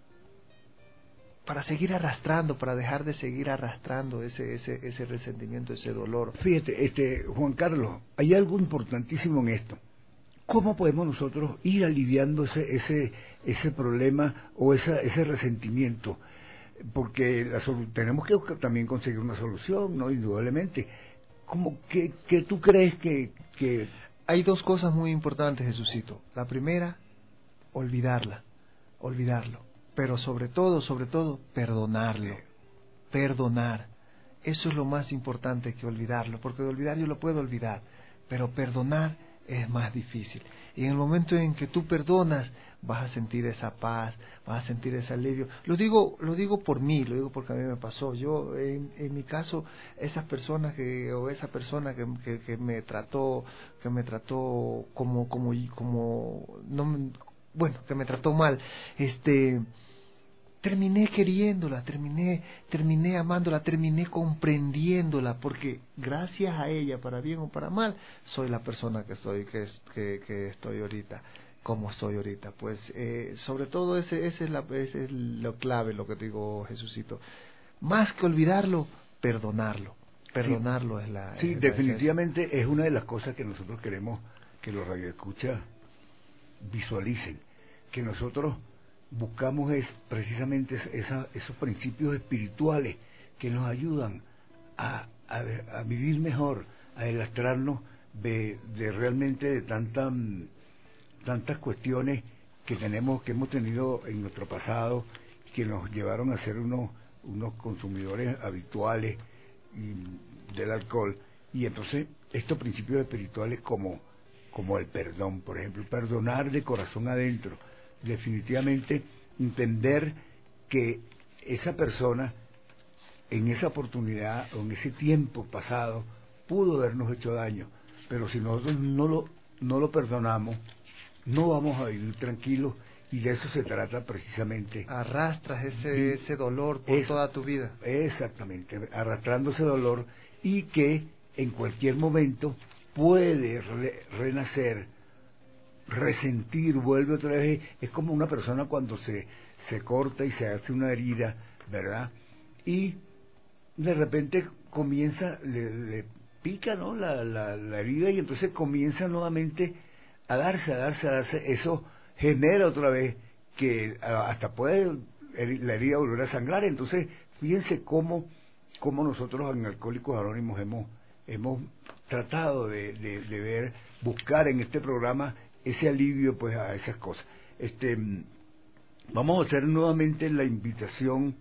L: para seguir arrastrando, para dejar de seguir arrastrando ese ese ese resentimiento, ese dolor.
C: Fíjate, este Juan Carlos, hay algo importantísimo en esto. ¿Cómo podemos nosotros ir aliviando ese ese ese problema o esa, ese resentimiento? Porque la tenemos que también conseguir una solución, ¿no? Indudablemente. ¿Cómo que, que tú crees que, que...?
L: Hay dos cosas muy importantes, Jesucito. La primera, olvidarla, olvidarlo. Pero sobre todo, sobre todo, perdonarlo, perdonar. Eso es lo más importante que olvidarlo, porque olvidar yo lo puedo olvidar, pero perdonar es más difícil. Y en el momento en que tú perdonas, vas a sentir esa paz, vas a sentir ese alivio. Lo digo, lo digo por mí, lo digo porque a mí me pasó. Yo, en, en mi caso, esas personas que, o esa persona que, que, que me trató, que me trató como, como, como, no, bueno, que me trató mal, este... terminé queriéndola, terminé, terminé amándola, terminé comprendiéndola, porque gracias a ella, para bien o para mal, soy la persona que soy, que, que, que estoy ahorita, como estoy ahorita. Pues eh, sobre todo ese, ese, es la, ese es lo clave, lo que te digo, Jesucito. Más que olvidarlo, perdonarlo. Perdonarlo
C: sí,
L: es la...
C: Sí,
L: es
C: definitivamente la es una de las cosas que nosotros queremos que los radioescuchas visualicen, que nosotros buscamos es precisamente esa, esos principios espirituales que nos ayudan a, a, a vivir mejor, a elastrarnos de, de realmente de tanta, tantas cuestiones que tenemos, que hemos tenido en nuestro pasado, que nos llevaron a ser unos, unos consumidores habituales y, del alcohol. Y entonces estos principios espirituales como, como el perdón, por ejemplo, perdonar de corazón adentro, definitivamente entender que esa persona en esa oportunidad o en ese tiempo pasado pudo habernos hecho daño, pero si nosotros no lo, no lo perdonamos, no vamos a vivir tranquilos, y de eso se trata precisamente.
L: Arrastras ese, ese dolor por eso, toda tu vida.
C: Exactamente, arrastrando ese dolor, y que en cualquier momento puede re, renacer, resentir, vuelve otra vez. Es como una persona cuando se, se corta y se hace una herida, ¿verdad? Y de repente comienza, le, le pica, ¿no? La, la, la herida, y entonces comienza nuevamente a darse, a darse, a darse. Eso genera otra vez que hasta puede la herida volver a sangrar. Entonces, fíjense cómo, cómo nosotros en Alcohólicos Anónimos hemos, hemos tratado de, de, de ver, buscar en este programa ese alivio pues a esas cosas. Este, vamos a hacer nuevamente la invitación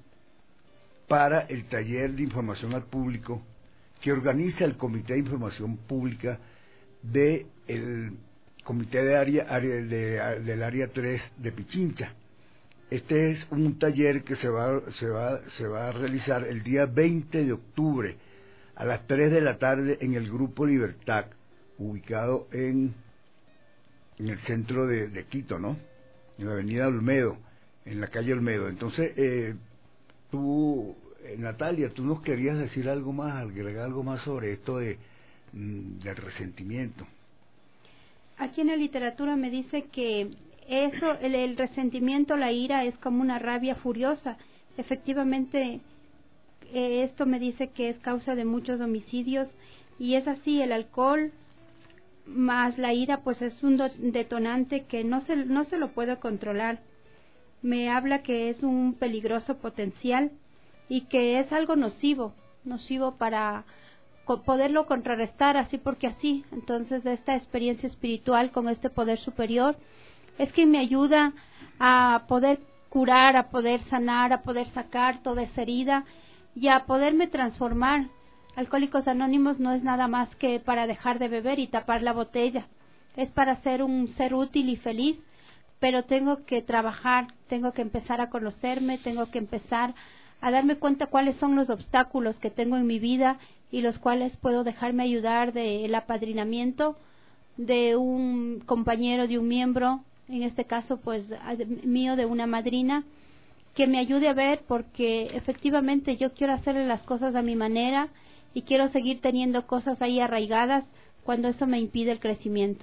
C: para el taller de información al público que organiza el Comité de Información Pública del comité de área, área de, del área tres de Pichincha. Este es un taller que se va, se va, se va a realizar el día veinte de octubre a las tres de la tarde en el Grupo Libertad, ubicado en, en el centro de, de Quito, ¿no? En la avenida Olmedo, en la calle Olmedo. Entonces, eh, tú, eh, Natalia, tú nos querías decir algo más, agregar algo más sobre esto de, mm, del resentimiento.
F: Aquí en la literatura me dice que eso, el, el resentimiento, la ira, es como una rabia furiosa. Efectivamente, eh, esto me dice que es causa de muchos homicidios, y es así. El alcohol más la ira, pues es un detonante que no se, no se lo puede controlar. Me habla que es un peligroso potencial y que es algo nocivo, nocivo para poderlo contrarrestar así porque así. Entonces, esta experiencia espiritual con este poder superior es que me ayuda a poder curar, a poder sanar, a poder sacar toda esa herida y a poderme transformar. Alcohólicos Anónimos no es nada más que para dejar de beber y tapar la botella, es para ser un ser útil y feliz, pero tengo que trabajar, tengo que empezar a conocerme, tengo que empezar a darme cuenta cuáles son los obstáculos que tengo en mi vida y los cuales puedo dejarme ayudar del apadrinamiento de un compañero, de un miembro, en este caso pues mío, de una madrina, que me ayude a ver, porque efectivamente yo quiero hacerle las cosas a mi manera y quiero seguir teniendo cosas ahí arraigadas cuando eso me impide el crecimiento.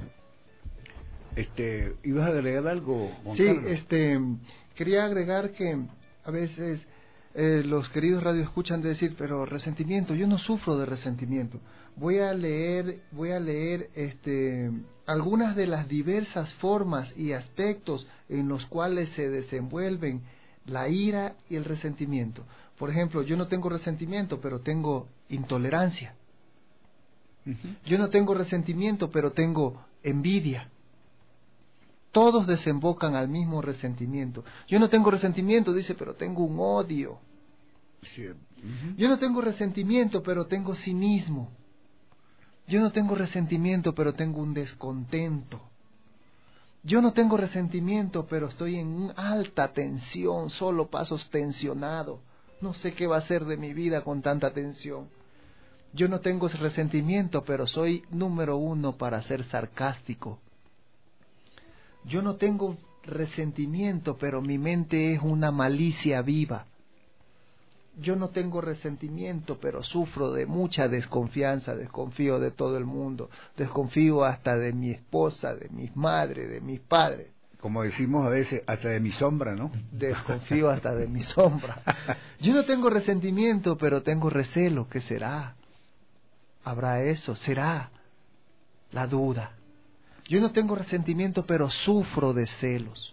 C: Este, ¿ibas a agregar algo, Juan
L: Sí,
C: Carlos?
L: este, quería agregar que a veces eh, los queridos radio escuchan de decir, pero resentimiento, yo no sufro de resentimiento. Voy a leer, voy a leer este, algunas de las diversas formas y aspectos en los cuales se desenvuelven la ira y el resentimiento. Por ejemplo, yo no tengo resentimiento, pero tengo intolerancia. Uh-huh. Yo no tengo resentimiento, pero tengo envidia. Todos desembocan al mismo resentimiento. Yo no tengo resentimiento, dice, pero tengo un odio.
C: Sí. Uh-huh.
L: Yo no tengo resentimiento, pero tengo cinismo. Yo no tengo resentimiento, pero tengo un descontento. Yo no tengo resentimiento, pero estoy en alta tensión, solo pasos tensionado. No sé qué va a ser de mi vida con tanta tensión. Yo no tengo resentimiento, pero soy número uno para ser sarcástico. Yo no tengo resentimiento, pero mi mente es una malicia viva. Yo no tengo resentimiento, pero sufro de mucha desconfianza, desconfío de todo el mundo, desconfío hasta de mi esposa, de mis madres, de mis padres.
C: Como decimos a veces, hasta de mi sombra, ¿no?
L: Desconfío hasta de mi sombra. Yo no tengo resentimiento, pero tengo recelo. ¿Qué será? ¿Habrá eso? ¿Será? La duda. Yo no tengo resentimiento, pero sufro de celos.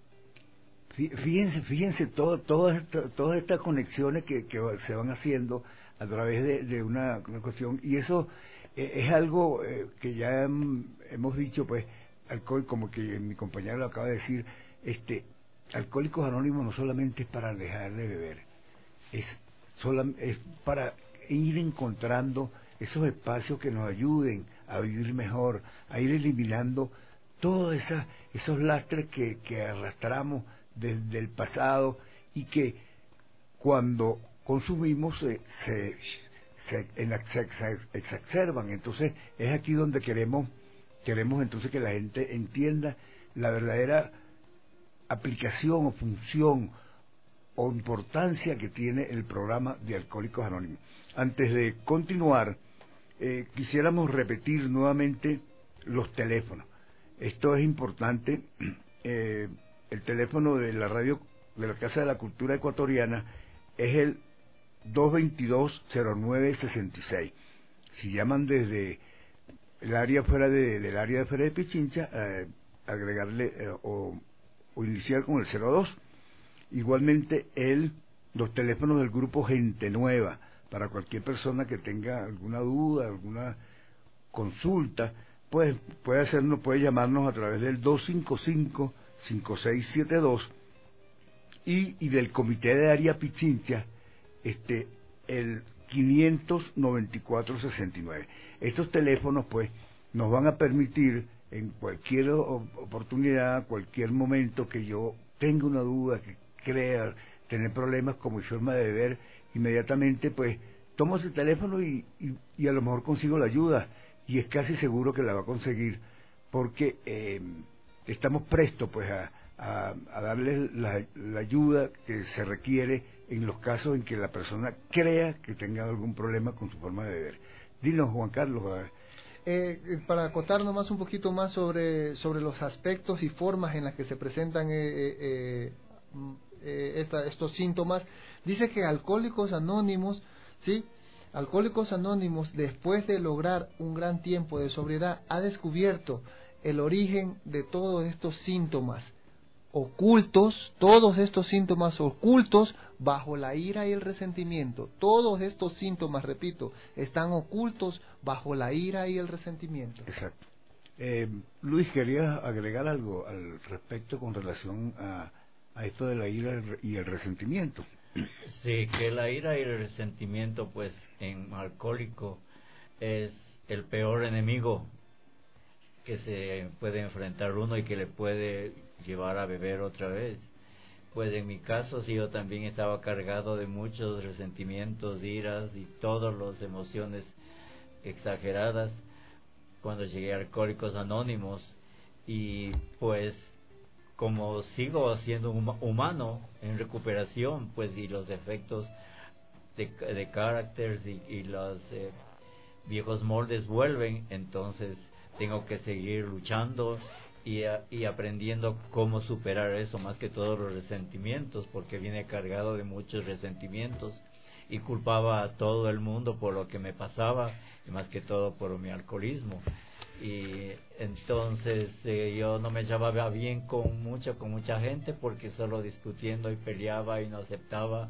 C: Fíjense, fíjense todo, todas esta, todas estas conexiones que, que se van haciendo a través de, de una, una cuestión, y eso eh, es algo eh, que ya hem, hemos dicho, pues, alcohol, como que mi compañero lo acaba de decir, este, Alcohólicos Anónimos no solamente es para dejar de beber, es, sola, es para ir encontrando esos espacios que nos ayuden a vivir mejor, a ir eliminando todos esa, esos lastres que, que arrastramos desde el pasado y que cuando consumimos se, se, se, se, se exacerban. Entonces es aquí donde queremos queremos entonces que la gente entienda la verdadera aplicación o función o importancia que tiene el programa de Alcohólicos Anónimos. Antes de continuar, eh, quisiéramos repetir nuevamente los teléfonos. Esto es importante. eh, El teléfono de la radio de la Casa de la Cultura Ecuatoriana es el dos veintidós cero nueve sesenta y seis. Si llaman desde el área fuera de, del área de fuera de Pichincha, eh, agregarle eh, o, o iniciar con el cero dos. Igualmente el los teléfonos del grupo Gente Nueva, para cualquier persona que tenga alguna duda, alguna consulta, pues puede hacernos, puede llamarnos a través del dos cinco cinco cinco seis siete dos y, y del Comité de Área Pichincha este el quinientos noventa y cuatro sesenta y nueve. Estos teléfonos pues nos van a permitir en cualquier oportunidad, cualquier momento que yo tenga una duda, que crea tener problemas con mi forma de beber, inmediatamente pues tomo ese teléfono y, y, y a lo mejor consigo la ayuda, y es casi seguro que la va a conseguir, porque eh, estamos prestos pues a, a, a darles la, la ayuda que se requiere en los casos en que la persona crea que tenga algún problema con su forma de beber. Dinos, Juan Carlos. A ver.
L: Eh, para acotar nomás un poquito más sobre, sobre los aspectos y formas en las que se presentan eh, eh, eh, esta, estos síntomas, dice que Alcohólicos Anónimos, ¿sí? Alcohólicos Anónimos, después de lograr un gran tiempo de sobriedad, ha descubierto el origen de todos estos síntomas ocultos, todos estos síntomas ocultos bajo la ira y el resentimiento. Todos estos síntomas, repito, están ocultos bajo la ira y el resentimiento.
C: Exacto. Eh, Luis, ¿querías agregar algo al respecto con relación a, a esto de la ira y el resentimiento?
D: Sí, que la ira y el resentimiento, pues, en alcohólico es el peor enemigo que se puede enfrentar uno y que le puede llevar a beber otra vez. Pues en mi caso, sí, yo también estaba cargado de muchos resentimientos, iras y todas las emociones exageradas cuando llegué a Alcohólicos Anónimos, y pues como sigo siendo un humano en recuperación, pues, y los defectos de, de carácter y, y los eh, viejos moldes vuelven, entonces tengo que seguir luchando y, a, y aprendiendo cómo superar eso, más que todos los resentimientos, porque viene cargado de muchos resentimientos y culpaba a todo el mundo por lo que me pasaba, y más que todo por mi alcoholismo. Y entonces eh, yo no me llevaba bien con mucha con mucha gente, porque solo discutiendo y peleaba y no aceptaba,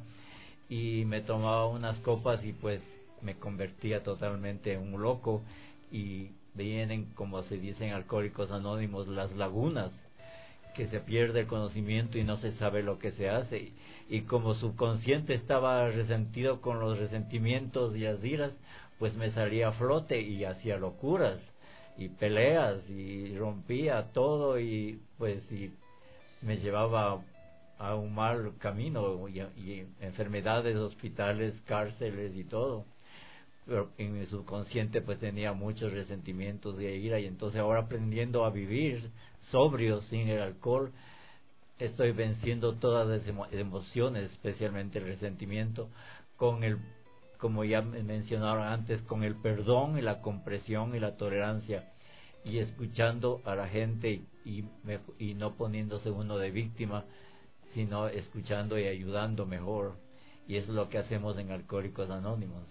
D: y me tomaba unas copas y pues me convertía totalmente en un loco, y vienen, como se dice en Alcohólicos Anónimos, las lagunas, que se pierde el conocimiento y no se sabe lo que se hace, y como subconsciente estaba resentido con los resentimientos y las iras, pues me salía a flote y hacía locuras y peleas y rompía todo, y pues y me llevaba a un mal camino y, y enfermedades, hospitales, cárceles y todo. Pero en mi subconsciente pues tenía muchos resentimientos de ira, y entonces ahora aprendiendo a vivir sobrio sin el alcohol, estoy venciendo todas las emo emociones, especialmente el resentimiento, con el, como ya me mencionaron antes, con el perdón y la comprensión y la tolerancia, y escuchando a la gente y, me, y no poniéndose uno de víctima, sino escuchando y ayudando mejor, y eso es lo que hacemos en Alcohólicos Anónimos.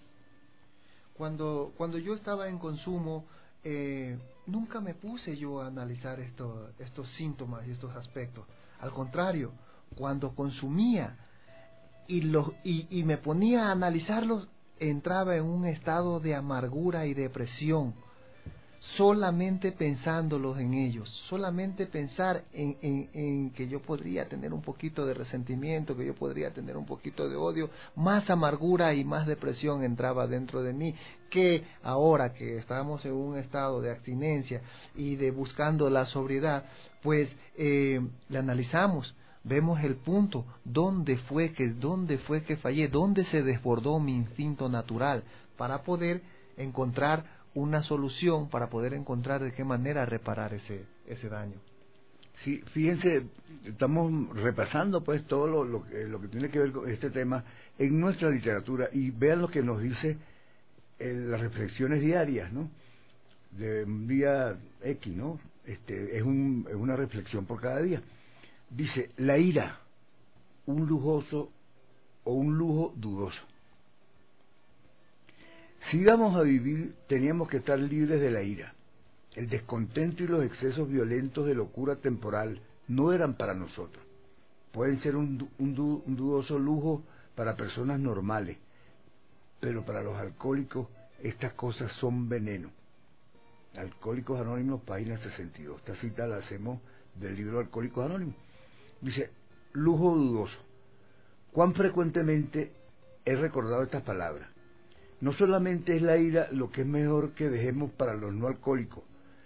L: Cuando, cuando yo estaba en consumo, eh, nunca me puse yo a analizar esto, estos síntomas y estos aspectos. Al contrario, cuando consumía y, los, y, y me ponía a analizarlos, entraba en un estado de amargura y depresión, solamente pensándolos en ellos, solamente pensar en, en, en que yo podría tener un poquito de resentimiento, que yo podría tener un poquito de odio, más amargura y más depresión entraba dentro de mí, que ahora que estamos en un estado de abstinencia y de buscando la sobriedad, pues eh, le analizamos, vemos el punto, dónde fue que, dónde fue que fallé, dónde se desbordó mi instinto natural, para poder encontrar una solución, para poder encontrar de qué manera reparar ese ese daño.
C: Sí, fíjense, estamos repasando pues todo lo, lo, lo que tiene que ver con este tema en nuestra literatura, y vean lo que nos dice en las reflexiones diarias, ¿no? De un día X, ¿no? Este, es, un, es una reflexión por cada día. Dice: la ira, un lujoso o un lujo dudoso. Si íbamos a vivir, teníamos que estar libres de la ira. El descontento y los excesos violentos de locura temporal no eran para nosotros. Pueden ser un, un, un dudoso lujo para personas normales, pero para los alcohólicos estas cosas son veneno. Alcohólicos Anónimos, página sesenta y dos. Esta cita la hacemos del libro Alcohólicos Anónimos. Dice: lujo dudoso. ¿Cuán frecuentemente he recordado estas palabras? No solamente es la ira lo que es mejor que dejemos para los no alcohólicos,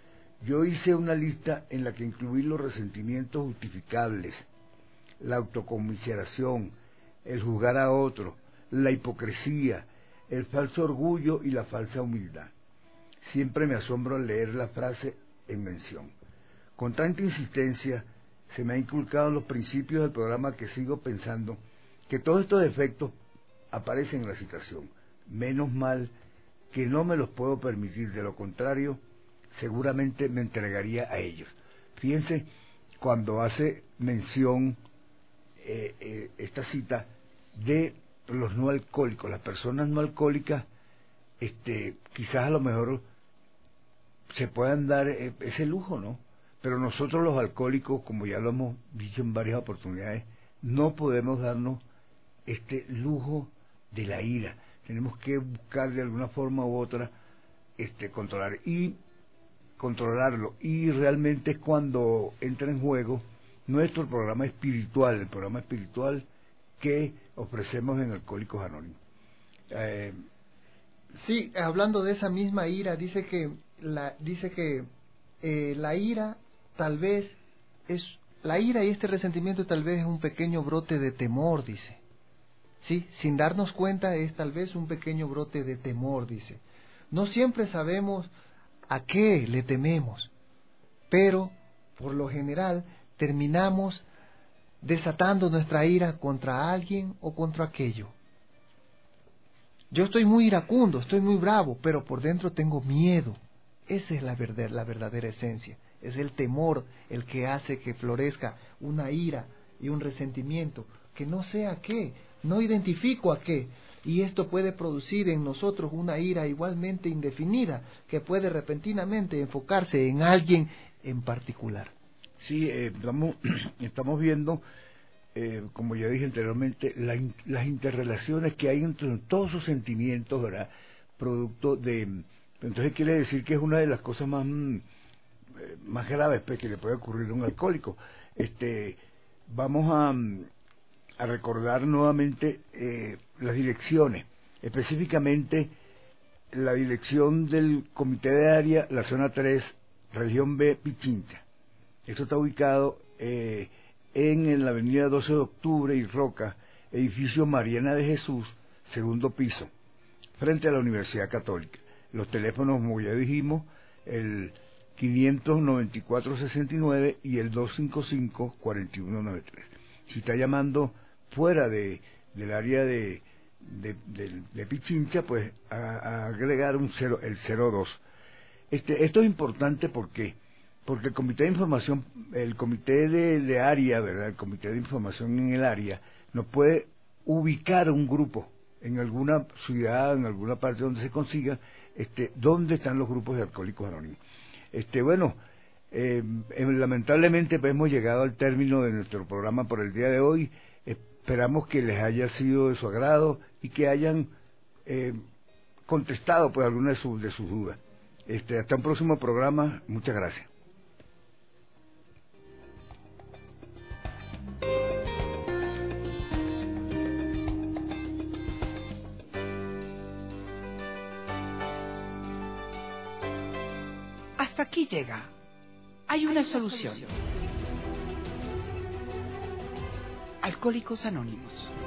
C: Yo hice una lista en la que incluí los resentimientos justificables, la autocomiseración, el juzgar a otro, la hipocresía, el falso orgullo y la falsa humildad. Siempre me asombro al leer la frase en mención. Con tanta insistencia se me ha inculcado en los principios del programa que sigo pensando que todos estos defectos aparecen en la situación. Menos mal que no me los puedo permitir, de lo contrario, seguramente me entregaría a ellos. Fíjense, cuando hace mención eh, eh, esta cita de los no alcohólicos, las personas no alcohólicas, este, quizás a lo mejor se puedan dar eh, ese lujo, ¿no? Pero nosotros los alcohólicos, como ya lo hemos dicho en varias oportunidades, no podemos darnos este lujo de la ira. Tenemos que buscar de alguna forma u otra este controlar y controlarlo, y realmente es cuando entra en juego nuestro programa espiritual, el programa espiritual que ofrecemos en Alcohólicos Anónimos. Eh,
L: sí, hablando de esa misma ira, dice que la dice que eh, la ira tal vez es la ira y este resentimiento tal vez es un pequeño brote de temor, dice. Sí, sin darnos cuenta es tal vez un pequeño brote de temor, dice. No siempre sabemos a qué le tememos, pero por lo general terminamos desatando nuestra ira contra alguien o contra aquello. Yo estoy muy iracundo, estoy muy bravo, pero por dentro tengo miedo. Esa es la verdad, la verdadera esencia. Es el temor el que hace que florezca una ira y un resentimiento que no sé a qué, no identifico a qué. Y esto puede producir en nosotros una ira igualmente indefinida, que puede repentinamente enfocarse en alguien en particular.
C: Sí, eh, estamos, estamos viendo, eh, como ya dije anteriormente, la, las interrelaciones que hay entre todos esos sentimientos, ¿verdad? Producto de... Entonces quiere decir que es una de las cosas más, más graves pues, que le puede ocurrir a un alcohólico. Este, vamos a... a recordar nuevamente eh, las direcciones, específicamente la dirección del Comité de Área, la Zona tres, Región B, Pichincha. Esto está ubicado eh, en, en la avenida doce de octubre y Roca, edificio Mariana de Jesús, segundo piso, frente a la Universidad Católica. Los teléfonos, como ya dijimos, el quinientos noventa y cuatro sesenta y nueve y el doscientos cincuenta y cinco cuarenta y uno noventa y tres. Si está llamando fuera de, del área de, de, de, de Pichincha, pues a, a agregar un cero, el cero dos. Este, esto es importante porque, porque el Comité de Información, el Comité de, de Área, ¿verdad? El Comité de Información en el área, nos puede ubicar un grupo en alguna ciudad, en alguna parte donde se consiga, este, dónde están los grupos de Alcohólicos Anónimos. Este, bueno, eh, lamentablemente pues, hemos llegado al término de nuestro programa por el día de hoy. Esperamos que les haya sido de su agrado y que hayan eh, contestado pues alguna de, su, de sus dudas. Este, hasta un próximo programa. Muchas gracias.
A: Hasta aquí llega. Hay una solución. Alcohólicos Anónimos.